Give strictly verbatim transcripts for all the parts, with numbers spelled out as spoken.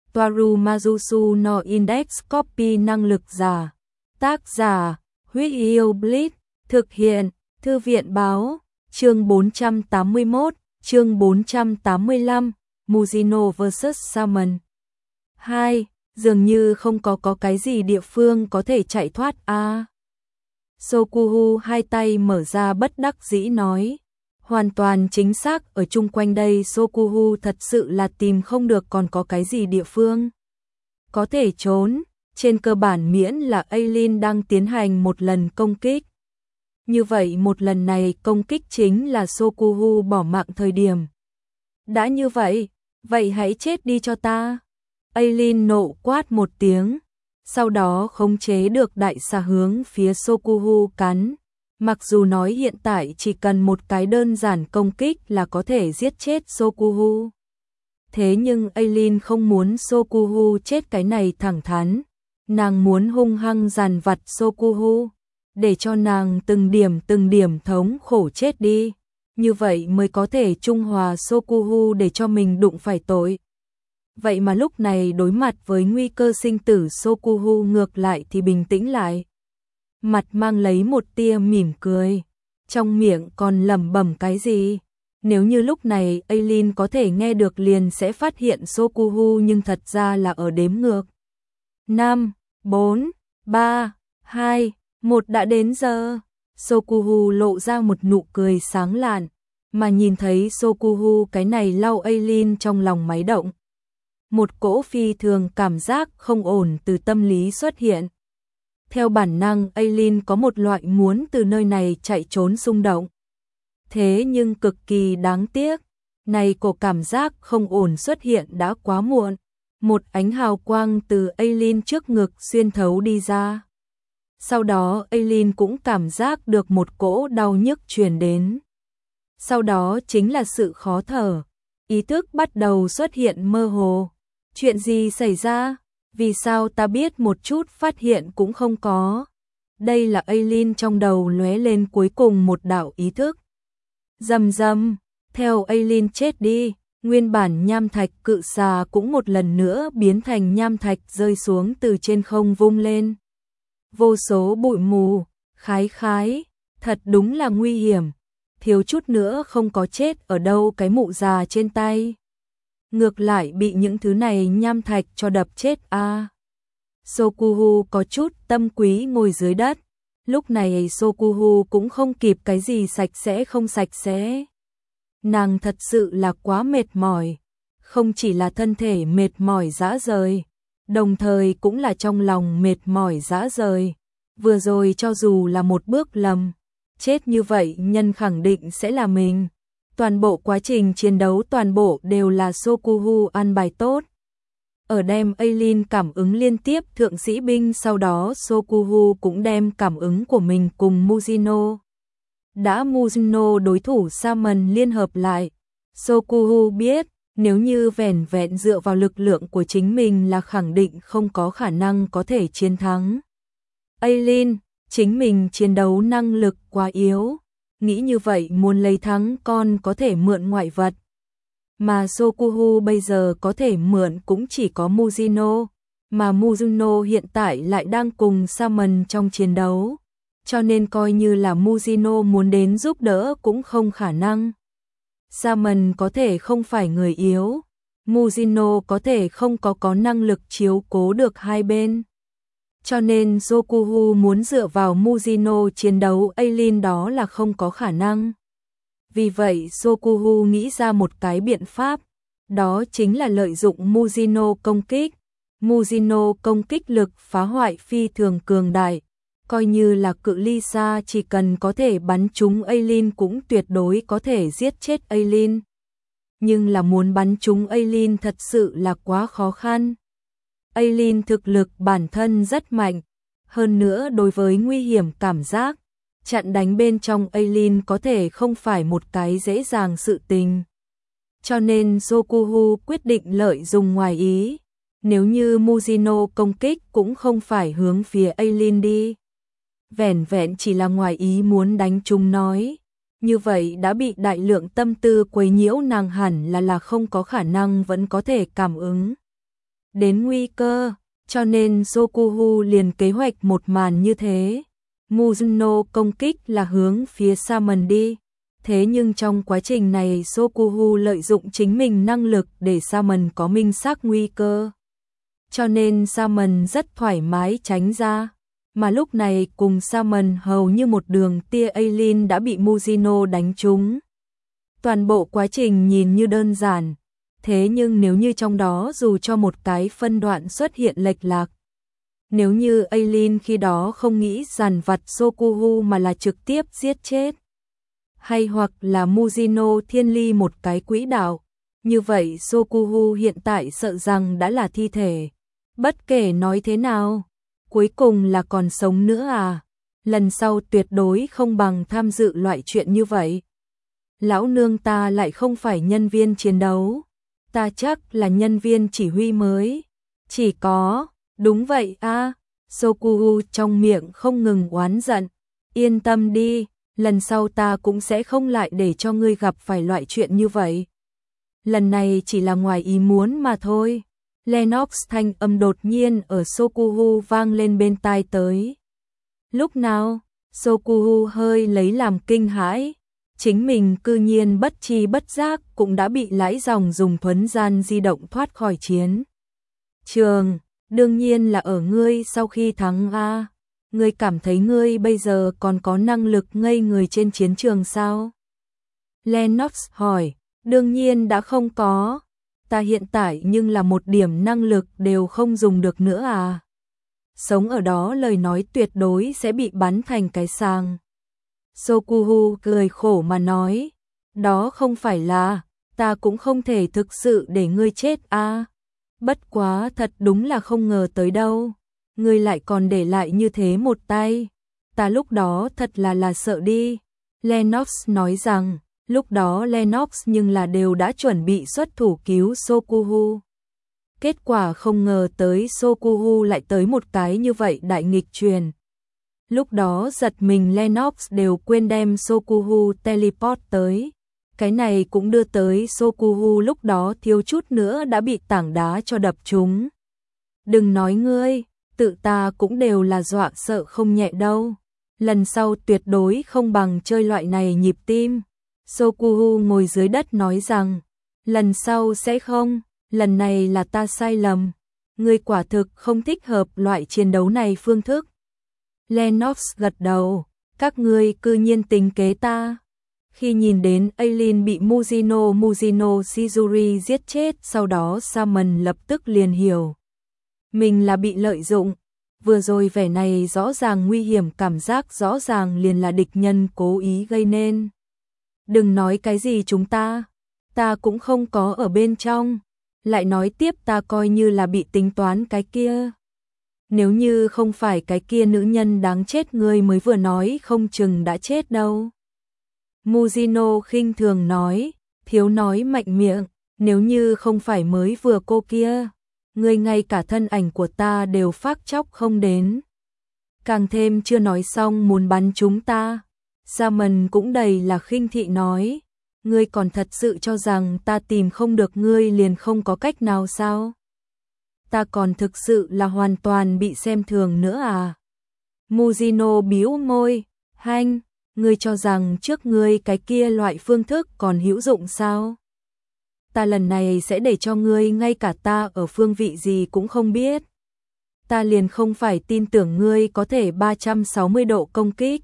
Toaru Majusu no Index Copy năng lực giả. Tác giả, Huyết Yêu Blitz, thực hiện, Thư viện báo, chương bốn trăm tám mươi mốt, chương bốn trăm tám mươi lăm, Muzino versus. Salmon. hai. Dường như không có có cái gì địa phương có thể chạy thoát a. À. Sokuhu hai tay mở ra bất đắc dĩ nói. Hoàn toàn chính xác, ở chung quanh đây Sokuhu thật sự là tìm không được còn có cái gì địa phương có thể trốn, trên cơ bản miễn là Aileen đang tiến hành một lần công kích. Như vậy một lần này công kích chính là Sokuhu bỏ mạng thời điểm. Đã như vậy, vậy hãy chết đi cho ta. Aileen nộ quát một tiếng, sau đó khống chế được đại xà hướng phía Sokuhu cắn. Mặc dù nói hiện tại chỉ cần một cái đơn giản công kích là có thể giết chết Sokuhu. Thế nhưng Aileen không muốn Sokuhu chết cái này thẳng thắn. Nàng muốn hung hăng dằn vặt Sokuhu, để cho nàng từng điểm từng điểm thống khổ chết đi. Như vậy mới có thể trung hòa Sokuhu để cho mình đụng phải tội. Vậy mà lúc này đối mặt với nguy cơ sinh tử, Sokuhu ngược lại thì bình tĩnh lại. Mặt mang lấy một tia mỉm cười, trong miệng còn lẩm bẩm cái gì. Nếu như lúc này Aileen có thể nghe được liền sẽ phát hiện Sokuhu nhưng thật ra là ở đếm ngược. năm, bốn, ba, hai, một đã đến giờ. Sokuhu lộ ra một nụ cười sáng lạn, mà nhìn thấy Sokuhu cái này lau Aileen trong lòng máy động. Một cỗ phi thường cảm giác không ổn từ tâm lý xuất hiện. Theo bản năng Aileen có một loại muốn từ nơi này chạy trốn xung động. Thế nhưng cực kỳ đáng tiếc, này cổ cảm giác không ổn xuất hiện đã quá muộn. Một ánh hào quang từ Aileen trước ngực xuyên thấu đi ra. Sau đó Aileen cũng cảm giác được một cỗ đau nhức truyền đến. Sau đó chính là sự khó thở, ý thức bắt đầu xuất hiện mơ hồ. Chuyện gì xảy ra? Vì sao ta biết một chút phát hiện cũng không có? Đây là Aileen trong đầu lóe lên cuối cùng một đạo ý thức. Rầm rầm, theo Aileen chết đi, nguyên bản nham thạch cự xà cũng một lần nữa biến thành nham thạch rơi xuống từ trên không vung lên. Vô số bụi mù, khái khái, thật đúng là nguy hiểm, thiếu chút nữa không có chết ở đâu cái mụ già trên tay. Ngược lại bị những thứ này nham thạch cho đập chết a. À. Sokuhu có chút tâm quý ngồi dưới đất. Lúc này Sokuhu cũng không kịp cái gì sạch sẽ không sạch sẽ. Nàng thật sự là quá mệt mỏi, không chỉ là thân thể mệt mỏi rã rời, đồng thời cũng là trong lòng mệt mỏi rã rời. Vừa rồi cho dù là một bước lầm, chết như vậy nhân khẳng định sẽ là mình. Toàn bộ quá trình chiến đấu toàn bộ đều là Sokuhu ăn bài tốt. Ở đem Aileen cảm ứng liên tiếp thượng sĩ binh, sau đó Sokuhu cũng đem cảm ứng của mình cùng Muzino. Đã Muzino đối thủ Salmon liên hợp lại, Sokuhu biết nếu như vẻn vẹn dựa vào lực lượng của chính mình là khẳng định không có khả năng có thể chiến thắng. Aileen, chính mình chiến đấu năng lực quá yếu. Nghĩ như vậy muốn lấy thắng con có thể mượn ngoại vật. Mà Sokuhu bây giờ có thể mượn cũng chỉ có Muzino. Mà Muzino hiện tại lại đang cùng Salmon trong chiến đấu. Cho nên coi như là Muzino muốn đến giúp đỡ cũng không khả năng. Salmon có thể không phải người yếu. Muzino có thể không có có năng lực chiếu cố được hai bên. Cho nên Sokuhu muốn dựa vào Muzino chiến đấu Aileen đó là không có khả năng. Vì vậy Sokuhu nghĩ ra một cái biện pháp, đó chính là lợi dụng Muzino công kích. Muzino công kích lực phá hoại phi thường cường đại, coi như là cự ly xa chỉ cần có thể bắn trúng Aileen cũng tuyệt đối có thể giết chết Aileen. Nhưng là muốn bắn trúng Aileen thật sự là quá khó khăn. Aileen thực lực bản thân rất mạnh, hơn nữa đối với nguy hiểm cảm giác, chặn đánh bên trong Aileen có thể không phải một cái dễ dàng sự tình. Cho nên Sokuhu quyết định lợi dụng ngoài ý, nếu như Muzino công kích cũng không phải hướng phía Aileen đi. Vẻn vẹn chỉ là ngoài ý muốn đánh trúng nói, như vậy đã bị đại lượng tâm tư quấy nhiễu, nàng hẳn là là không có khả năng vẫn có thể cảm ứng. đến nguy cơ, cho nên Sokuhu liền kế hoạch một màn như thế. Muzino công kích là hướng phía Salmon đi. Thế nhưng trong quá trình này Sokuhu lợi dụng chính mình năng lực để Salmon có minh xác nguy cơ. Cho nên Salmon rất thoải mái tránh ra. Mà lúc này cùng Salmon hầu như một đường tia Aileen đã bị Muzino đánh trúng. Toàn bộ quá trình nhìn như đơn giản. Thế nhưng nếu như trong đó dù cho một cái phân đoạn xuất hiện lệch lạc. Nếu như Aileen khi đó không nghĩ dằn vặt Sokuhu mà là trực tiếp giết chết. Hay hoặc là Muzino thiên ly một cái quỹ đạo. Như vậy Sokuhu hiện tại sợ rằng đã là thi thể. Bất kể nói thế nào, cuối cùng là còn sống nữa à. Lần sau tuyệt đối không bằng tham dự loại chuyện như vậy. Lão nương ta lại không phải nhân viên chiến đấu. Ta chắc là nhân viên chỉ huy mới. Chỉ có, đúng vậy a. Sokuhu trong miệng không ngừng oán giận. Yên tâm đi, lần sau ta cũng sẽ không lại để cho ngươi gặp phải loại chuyện như vậy. Lần này chỉ là ngoài ý muốn mà thôi. Lennox thanh âm đột nhiên ở Sokuhu vang lên bên tai tới. Lúc nào, Sokuhu hơi lấy làm kinh hãi. Chính mình cư nhiên bất tri bất giác cũng đã bị lãi dòng dùng thuấn gian di động thoát khỏi chiến trường. Đương nhiên là ở ngươi sau khi thắng a. Ngươi cảm thấy ngươi bây giờ còn có năng lực ngây người trên chiến trường sao? Lennox hỏi. Đương nhiên đã không có. Ta hiện tại nhưng là một điểm năng lực đều không dùng được nữa à. Sống ở đó lời nói tuyệt đối sẽ bị bắn thành cái sàng. Sokuhu cười khổ mà nói. Đó không phải là, ta cũng không thể thực sự để ngươi chết à. Bất quá thật đúng là không ngờ tới đâu. Ngươi lại còn để lại như thế một tay. Ta lúc đó thật là là sợ đi. Lennox nói rằng, lúc đó Lennox nhưng là đều đã chuẩn bị xuất thủ cứu Sokuhu. Kết quả không ngờ tới Sokuhu lại tới một cái như vậy đại nghịch truyền. Lúc đó giật mình Lennox đều quên đem Sokuhu teleport tới. Cái này cũng đưa tới Sokuhu lúc đó thiếu chút nữa đã bị tảng đá cho đập trúng. Đừng nói ngươi, tự ta cũng đều là dọa sợ không nhẹ đâu. Lần sau tuyệt đối không bằng chơi loại này nhịp tim. Sokuhu ngồi dưới đất nói rằng, lần sau sẽ không, lần này là ta sai lầm. Ngươi quả thực không thích hợp loại chiến đấu này phương thức. Lennox gật đầu, các ngươi cư nhiên tính kế ta. Khi nhìn đến Aileen bị Muzino Muzino Shizuri giết chết, sau đó Salmon lập tức liền hiểu. Mình là bị lợi dụng, vừa rồi vẻ này rõ ràng nguy hiểm cảm giác rõ ràng liền là địch nhân cố ý gây nên. Đừng nói cái gì chúng ta, ta cũng không có ở bên trong, lại nói tiếp ta coi như là bị tính toán cái kia. Nếu như không phải cái kia nữ nhân đáng chết ngươi mới vừa nói không chừng đã chết đâu. Muzino khinh thường nói, thiếu nói mạnh miệng, nếu như không phải mới vừa cô kia, ngươi ngay cả thân ảnh của ta đều phác chóc không đến. Càng thêm chưa nói xong muốn bắn chúng ta. Salmon cũng đầy là khinh thị nói, ngươi còn thật sự cho rằng ta tìm không được ngươi liền không có cách nào sao? Ta còn thực sự là hoàn toàn bị xem thường nữa à? Muzino bĩu môi, hanh, ngươi cho rằng trước ngươi cái kia loại phương thức còn hữu dụng sao? Ta lần này sẽ để cho ngươi ngay cả ta ở phương vị gì cũng không biết. Ta liền không phải tin tưởng ngươi có thể ba trăm sáu mươi độ công kích.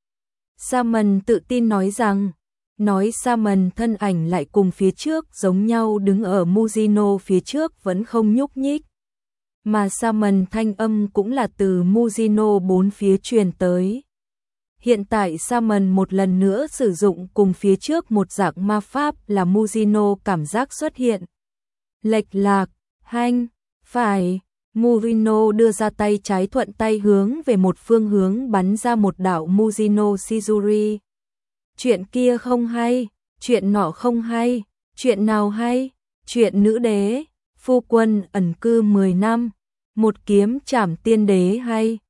Salmon tự tin nói rằng, nói Salmon thân ảnh lại cùng phía trước giống nhau đứng ở Muzino phía trước vẫn không nhúc nhích. Mà Salmon thanh âm cũng là từ Muzino bốn phía truyền tới. Hiện tại Salmon một lần nữa sử dụng cùng phía trước một dạng ma pháp là Muzino cảm giác xuất hiện. Lệch lạc, hanh, phải, Muzino đưa ra tay trái thuận tay hướng về một phương hướng bắn ra một đạo Muzino Shizuri. Chuyện kia không hay, chuyện nọ không hay, chuyện nào hay, chuyện nữ đế, phu quân ẩn cư mười năm, một kiếm trảm tiên đế hay.